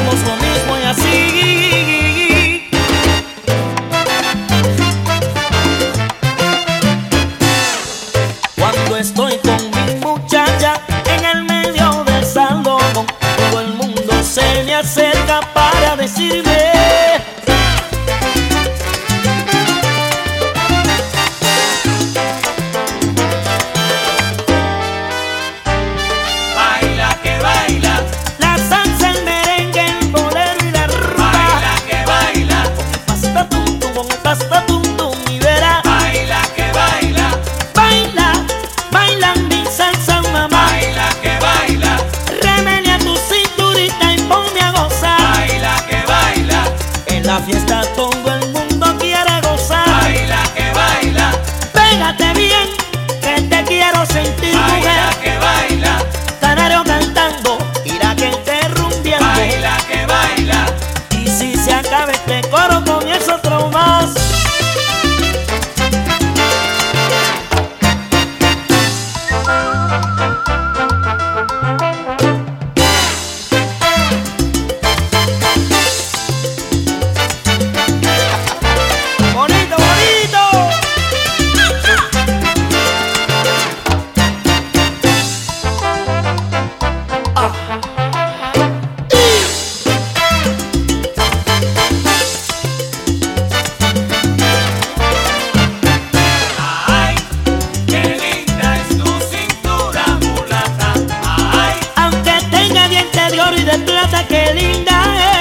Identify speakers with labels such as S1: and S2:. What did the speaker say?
S1: somos lo mismo y así. Cuando estoy con mi muchacha en el medio del salón, todo el mundo se me acerca para decirme:
S2: baila que baila,
S1: la salsa, el merengue, el bolero y la rumba.
S2: baila que baila,
S1: Pasta tum tum, con el pasta tum tum y verá.
S2: baila que baila,
S1: Baila, baila mi salsa, mamá.
S2: baila que baila,
S1: Remelia tu cinturita y ponme a gozar.
S2: baila que baila,
S1: En la fiesta todo el mundo quiere gozar.
S2: baila que baila,
S1: Pégate bien, que te quiero sentir,
S2: baila
S1: mujer.
S2: que baila,
S1: Canario cantando y la gente rumbeando.
S2: baila que baila.
S1: Y si se acaba este coro, comienza otro más. Bonito, bonito.
S2: Ay, qué linda es tu cintura mulata. Ay,
S1: Aunque tenga dientes de oro y de plata, qué linda es.